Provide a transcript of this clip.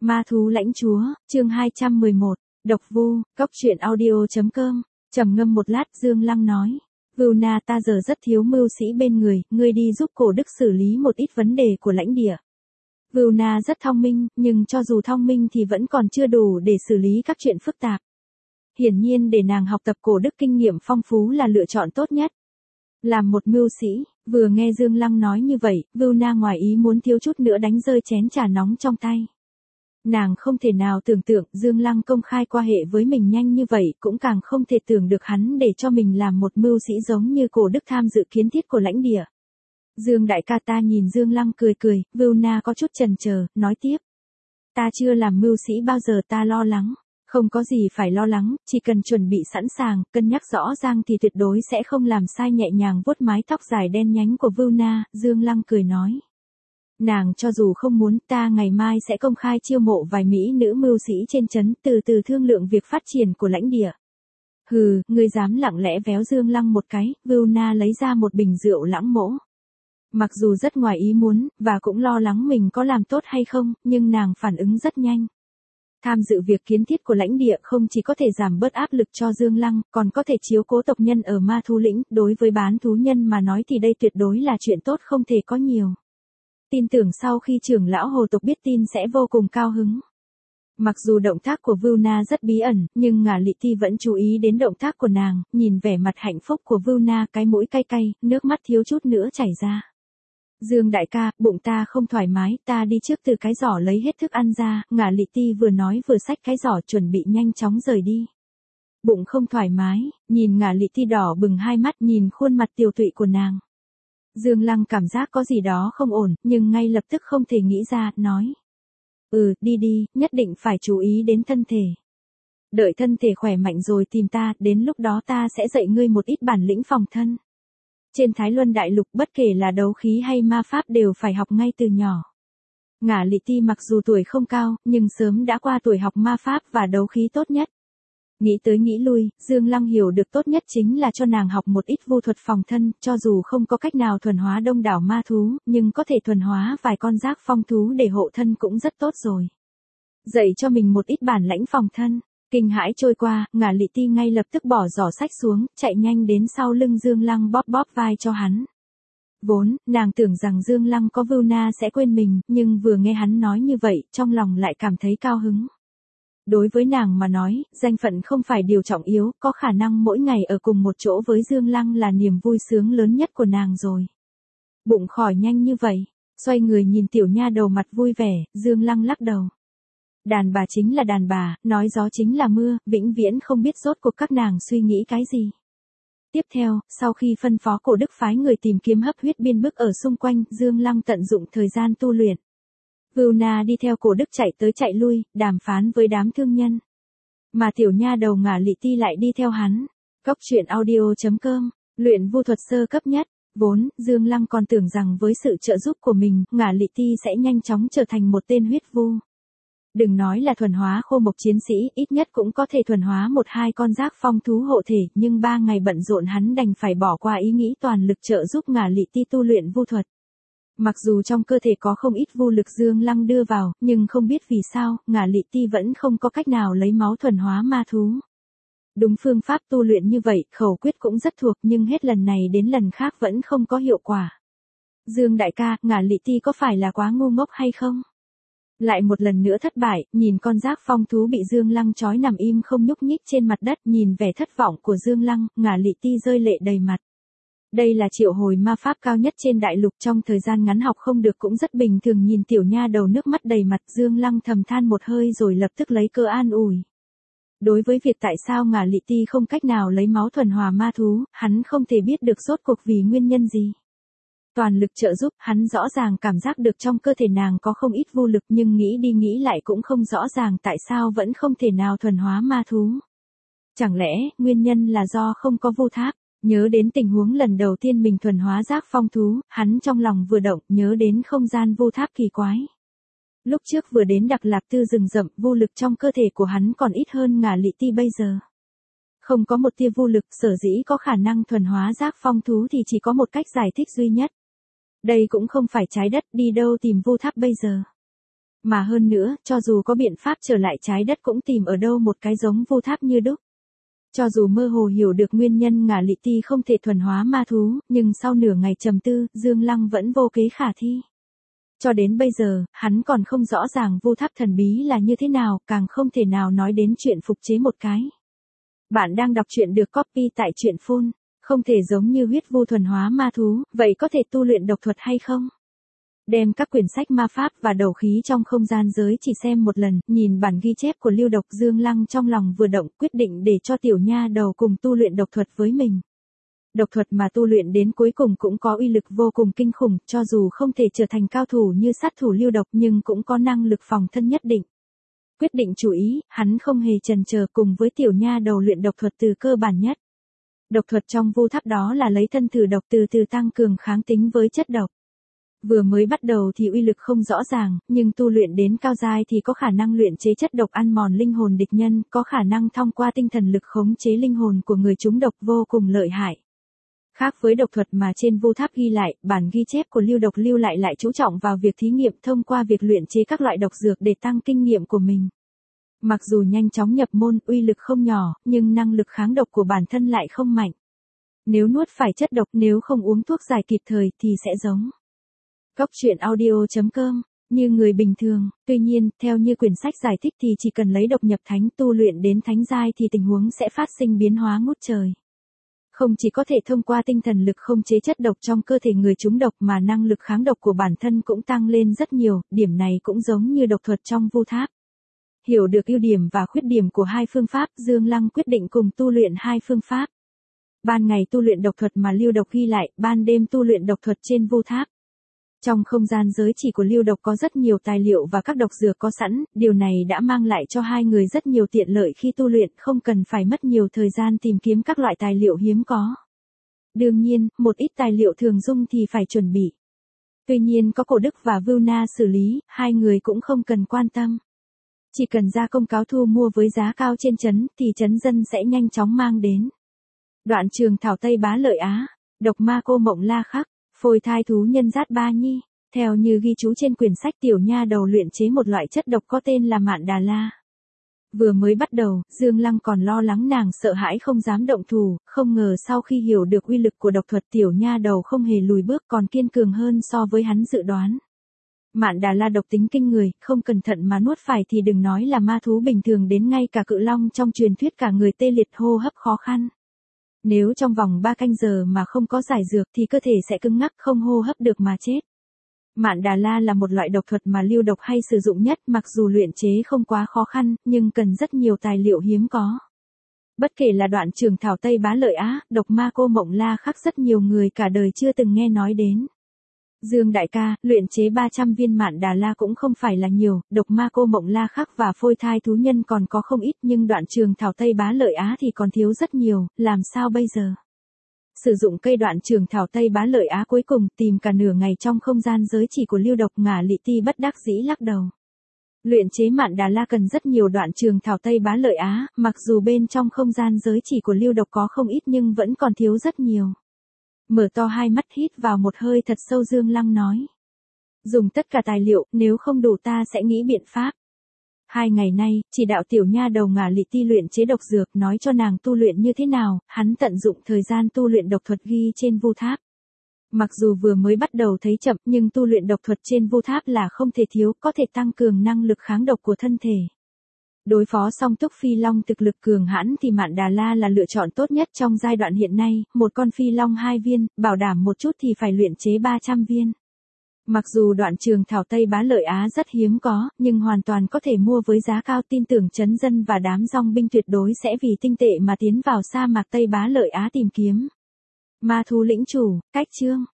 Ma thú lãnh chúa, chương 211, độc vu, cóc truyện audio.com, trầm ngâm một lát Dương Lăng nói. Vưu Na ta giờ rất thiếu mưu sĩ bên người, ngươi đi giúp cổ đức xử lý một ít vấn đề của lãnh địa. Vưu Na rất thông minh, nhưng cho dù thông minh thì vẫn còn chưa đủ để xử lý các chuyện phức tạp. Hiển nhiên để nàng học tập cổ đức kinh nghiệm phong phú là lựa chọn tốt nhất. Làm một mưu sĩ, vừa nghe Dương Lăng nói như vậy, Vưu Na ngoài ý muốn thiếu chút nữa đánh rơi chén trà nóng trong tay. Nàng không thể nào tưởng tượng Dương Lăng công khai qua hệ với mình nhanh như vậy, cũng càng không thể tưởng được hắn để cho mình làm một mưu sĩ giống như cổ đức tham dự kiến thiết của lãnh địa. Dương đại ca ta nhìn Dương Lăng cười cười, Vưu Na có chút chần chờ, nói tiếp. Ta chưa làm mưu sĩ bao giờ ta lo lắng. Không có gì phải lo lắng, chỉ cần chuẩn bị sẵn sàng, cân nhắc rõ ràng thì tuyệt đối sẽ không làm sai. Nhẹ nhàng vuốt mái tóc dài đen nhánh của Vưu Na, Dương Lăng cười nói. Nàng cho dù không muốn, ta ngày mai sẽ công khai chiêu mộ vài mỹ nữ mưu sĩ trên trấn, từ từ thương lượng việc phát triển của lãnh địa. Hừ, ngươi dám lặng lẽ véo Dương Lăng một cái. Vưu Na lấy ra một bình rượu lãng mỗ. Mặc dù rất ngoài ý muốn, và cũng lo lắng mình có làm tốt hay không, nhưng nàng phản ứng rất nhanh. Tham dự việc kiến thiết của lãnh địa không chỉ có thể giảm bớt áp lực cho Dương Lăng, còn có thể chiếu cố tộc nhân ở Ma Thú Lĩnh. Đối với bán thú nhân mà nói thì đây tuyệt đối là chuyện tốt không thể có nhiều. Tin tưởng sau khi trưởng lão hồ tộc biết tin sẽ vô cùng cao hứng. Mặc dù động tác của Vưu Na rất bí ẩn, nhưng Ngả Lị Ti vẫn chú ý đến động tác của nàng, nhìn vẻ mặt hạnh phúc của Vưu Na, cái mũi cay cay, nước mắt thiếu chút nữa chảy ra. Dương đại ca, bụng ta không thoải mái, ta đi trước từ cái giỏ lấy hết thức ăn ra. Ngả Lị Ti vừa nói vừa xách cái giỏ chuẩn bị nhanh chóng rời đi. Bụng không thoải mái, nhìn Ngả Lị Ti đỏ bừng hai mắt, nhìn khuôn mặt tiều tụy của nàng. Dương Lăng cảm giác có gì đó không ổn, nhưng ngay lập tức không thể nghĩ ra, nói. Đi đi, nhất định phải chú ý đến thân thể. Đợi thân thể khỏe mạnh rồi tìm ta, đến lúc đó ta sẽ dạy ngươi một ít bản lĩnh phòng thân. Trên Thái Luân Đại Lục bất kể là đấu khí hay ma pháp đều phải học ngay từ nhỏ. Ngả Lị Ti mặc dù tuổi không cao, nhưng sớm đã qua tuổi học ma pháp và đấu khí tốt nhất. Nghĩ tới nghĩ lui, Dương Lăng hiểu được tốt nhất chính là cho nàng học một ít vu thuật phòng thân, cho dù không có cách nào thuần hóa đông đảo ma thú, nhưng có thể thuần hóa vài con giác phong thú để hộ thân cũng rất tốt rồi. Dạy cho mình một ít bản lãnh phòng thân. Kinh hãi trôi qua, Ngả Lị Ti ngay lập tức bỏ giỏ sách xuống, chạy nhanh đến sau lưng Dương Lăng bóp bóp vai cho hắn. Vốn, nàng tưởng rằng Dương Lăng có Vưu Na sẽ quên mình, nhưng vừa nghe hắn nói như vậy, trong lòng lại cảm thấy cao hứng. Đối với nàng mà nói, danh phận không phải điều trọng yếu, có khả năng mỗi ngày ở cùng một chỗ với Dương Lăng là niềm vui sướng lớn nhất của nàng rồi. Bụng khỏi nhanh như vậy, xoay người nhìn tiểu nha đầu mặt vui vẻ, Dương Lăng lắc đầu. Đàn bà chính là đàn bà, nói gió chính là mưa, vĩnh viễn không biết rốt cuộc các nàng suy nghĩ cái gì. Tiếp theo, sau khi phân phó cổ đức phái người tìm kiếm hấp huyết biên bức ở xung quanh, Dương Lăng tận dụng thời gian tu luyện. Vưu Na đi theo cổ đức chạy tới chạy lui, đàm phán với đám thương nhân. Mà tiểu nha đầu Ngả Lị Ti lại đi theo hắn. Cóc truyện audio.com, luyện vu thuật sơ cấp nhất. Vốn, Dương Lăng còn tưởng rằng với sự trợ giúp của mình, Ngả Lị Ti sẽ nhanh chóng trở thành một tên huyết vu. Đừng nói là thuần hóa khô mộc chiến sĩ, ít nhất cũng có thể thuần hóa một hai con giác phong thú hộ thể, nhưng 3 ngày bận rộn hắn đành phải bỏ qua ý nghĩ toàn lực trợ giúp Ngả Lị Ti tu luyện vu thuật. Mặc dù trong cơ thể có không ít vu lực Dương Lăng đưa vào, nhưng không biết vì sao, Ngả Lị Ti vẫn không có cách nào lấy máu thuần hóa ma thú. Đúng phương pháp tu luyện như vậy, khẩu quyết cũng rất thuộc, nhưng hết lần này đến lần khác vẫn không có hiệu quả. Dương đại ca, Ngả Lị Ti có phải là quá ngu ngốc hay không? Lại một lần nữa thất bại, nhìn con giác phong thú bị Dương Lăng trói nằm im không nhúc nhích trên mặt đất, nhìn vẻ thất vọng của Dương Lăng, Ngả Lị Ti rơi lệ đầy mặt. Đây là triệu hồi ma pháp cao nhất trên đại lục, trong thời gian ngắn học không được cũng rất bình thường. Nhìn tiểu nha đầu nước mắt đầy mặt, Dương Lăng thầm than một hơi rồi lập tức lấy cơ an ủi. Đối với việc tại sao Ngả Lị Ti không cách nào lấy máu thuần hòa ma thú, hắn không thể biết được rốt cuộc vì nguyên nhân gì. Toàn lực trợ giúp, hắn rõ ràng cảm giác được trong cơ thể nàng có không ít vô lực, nhưng nghĩ đi nghĩ lại cũng không rõ ràng tại sao vẫn không thể nào thuần hóa ma thú. Chẳng lẽ, nguyên nhân là do không có vu tháp? Nhớ đến tình huống lần đầu tiên mình thuần hóa giác phong thú, hắn trong lòng vừa động, nhớ đến không gian vu tháp kỳ quái. Lúc trước vừa đến Đặc Lạc Tư rừng rậm, vô lực trong cơ thể của hắn còn ít hơn Ngả Lị Ti bây giờ. Không có một tia vô lực, sở dĩ có khả năng thuần hóa giác phong thú thì chỉ có một cách giải thích duy nhất. Đây cũng không phải trái đất, đi đâu tìm vu tháp bây giờ. Mà hơn nữa, cho dù có biện pháp trở lại trái đất cũng tìm ở đâu một cái giống vu tháp như đúc. Cho dù mơ hồ hiểu được nguyên nhân ngả lị ti không thể thuần hóa ma thú, nhưng sau nửa ngày trầm tư, Dương Lăng vẫn vô kế khả thi. Cho đến bây giờ, hắn còn không rõ ràng vu tháp thần bí là như thế nào, càng không thể nào nói đến chuyện phục chế một cái. Bạn đang đọc truyện được copy tại truyện phun, không thể giống như huyết vu thuần hóa ma thú, vậy có thể tu luyện độc thuật hay không? Đem các quyển sách ma pháp và đầu khí trong không gian giới chỉ xem một lần, nhìn bản ghi chép của Lưu Độc, Dương Lăng trong lòng vừa động, quyết định để cho tiểu nha đầu cùng tu luyện độc thuật với mình. Độc thuật mà tu luyện đến cuối cùng cũng có uy lực vô cùng kinh khủng, cho dù không thể trở thành cao thủ như sát thủ Lưu Độc nhưng cũng có năng lực phòng thân nhất định. Quyết định chú ý, hắn không hề chần chờ cùng với tiểu nha đầu luyện độc thuật từ cơ bản nhất. Độc thuật trong vu tháp đó là lấy thân thử độc từ từ tăng cường kháng tính với chất độc. Vừa mới bắt đầu thì uy lực không rõ ràng, nhưng tu luyện đến cao giai thì có khả năng luyện chế chất độc ăn mòn linh hồn địch nhân, có khả năng thông qua tinh thần lực khống chế linh hồn của người trúng độc vô cùng lợi hại. Khác với độc thuật mà trên vu tháp ghi lại, bản ghi chép của Lưu Độc lưu lại chú trọng vào việc thí nghiệm thông qua việc luyện chế các loại độc dược để tăng kinh nghiệm của mình. Mặc dù nhanh chóng nhập môn, uy lực không nhỏ, nhưng năng lực kháng độc của bản thân lại không mạnh. Nếu nuốt phải chất độc, nếu không uống thuốc giải kịp thời thì sẽ giống Cốc truyện audio.com, như người bình thường, tuy nhiên, theo như quyển sách giải thích thì chỉ cần lấy độc nhập thánh tu luyện đến thánh giai thì tình huống sẽ phát sinh biến hóa ngút trời. Không chỉ có thể thông qua tinh thần lực không chế chất độc trong cơ thể người trúng độc mà năng lực kháng độc của bản thân cũng tăng lên rất nhiều, điểm này cũng giống như độc thuật trong vu tháp. Hiểu được ưu điểm và khuyết điểm của hai phương pháp, Dương Lăng quyết định cùng tu luyện hai phương pháp. Ban ngày tu luyện độc thuật mà Lưu Độc ghi lại, ban đêm tu luyện độc thuật trên vu tháp. Trong không gian giới chỉ của Lưu Độc có rất nhiều tài liệu và các độc dược có sẵn, điều này đã mang lại cho hai người rất nhiều tiện lợi khi tu luyện, không cần phải mất nhiều thời gian tìm kiếm các loại tài liệu hiếm có. Đương nhiên, một ít tài liệu thường dùng thì phải chuẩn bị. Tuy nhiên có Cổ Đức và Vưu Na xử lý, hai người cũng không cần quan tâm. Chỉ cần ra công cáo thu mua với giá cao trên trấn thì trấn dân sẽ nhanh chóng mang đến. Đoạn trường thảo Tây Bá Lợi Á, độc ma cô Mộng La Khắc, phôi thai thú nhân Giát Ba Nhi, theo như ghi chú trên quyển sách tiểu nha đầu luyện chế một loại chất độc có tên là Mạn Đà La. Vừa mới bắt đầu, Dương Lăng còn lo lắng nàng sợ hãi không dám động thủ, không ngờ sau khi hiểu được uy lực của độc thuật tiểu nha đầu không hề lùi bước còn kiên cường hơn so với hắn dự đoán. Mạn Đà La độc tính kinh người, không cẩn thận mà nuốt phải thì đừng nói là ma thú bình thường đến ngay cả cự long trong truyền thuyết cả người tê liệt hô hấp khó khăn. Nếu trong vòng 3 canh giờ mà không có giải dược thì cơ thể sẽ cứng ngắc không hô hấp được mà chết. Mạn Đà La là một loại độc thuật mà Lưu Độc hay sử dụng nhất, mặc dù luyện chế không quá khó khăn, nhưng cần rất nhiều tài liệu hiếm có. Bất kể là đoạn trường thảo Tây Bá Lợi Á, độc ma cô Mộng La Khắc rất nhiều người cả đời chưa từng nghe nói đến. Dương đại ca, luyện chế 300 viên Mạn Đà La cũng không phải là nhiều, độc ma cô Mộng La Khắc và phôi thai thú nhân còn có không ít nhưng đoạn trường thảo Tây Bá Lợi Á thì còn thiếu rất nhiều, làm sao bây giờ? Sử dụng cây đoạn trường thảo Tây Bá Lợi Á cuối cùng tìm cả nửa ngày trong không gian giới chỉ của Lưu Độc, ngả lị ti bất đắc dĩ lắc đầu. Luyện chế Mạn Đà La cần rất nhiều đoạn trường thảo Tây Bá Lợi Á, mặc dù bên trong không gian giới chỉ của Lưu Độc có không ít nhưng vẫn còn thiếu rất nhiều. Mở to hai mắt hít vào một hơi thật sâu, Dương Lăng nói. Dùng tất cả tài liệu, nếu không đủ ta sẽ nghĩ biện pháp. 2 ngày nay, chỉ đạo tiểu nha đầu ngả lị ti luyện chế độc dược, nói cho nàng tu luyện như thế nào, hắn tận dụng thời gian tu luyện độc thuật ghi trên vu tháp. Mặc dù vừa mới bắt đầu thấy chậm nhưng tu luyện độc thuật trên vu tháp là không thể thiếu, có thể tăng cường năng lực kháng độc của thân thể. Đối phó song túc phi long thực lực cường hãn thì Mạn Đà La là lựa chọn tốt nhất trong giai đoạn hiện nay, một con phi long 2 viên, bảo đảm một chút thì phải luyện chế 300 viên. Mặc dù đoạn trường thảo Tây Bá Lợi Á rất hiếm có, nhưng hoàn toàn có thể mua với giá cao, tin tưởng trấn dân và đám dòng binh tuyệt đối sẽ vì tinh tệ mà tiến vào sa mạc Tây Bá Lợi Á tìm kiếm. Ma thú lĩnh chủ, cách chương.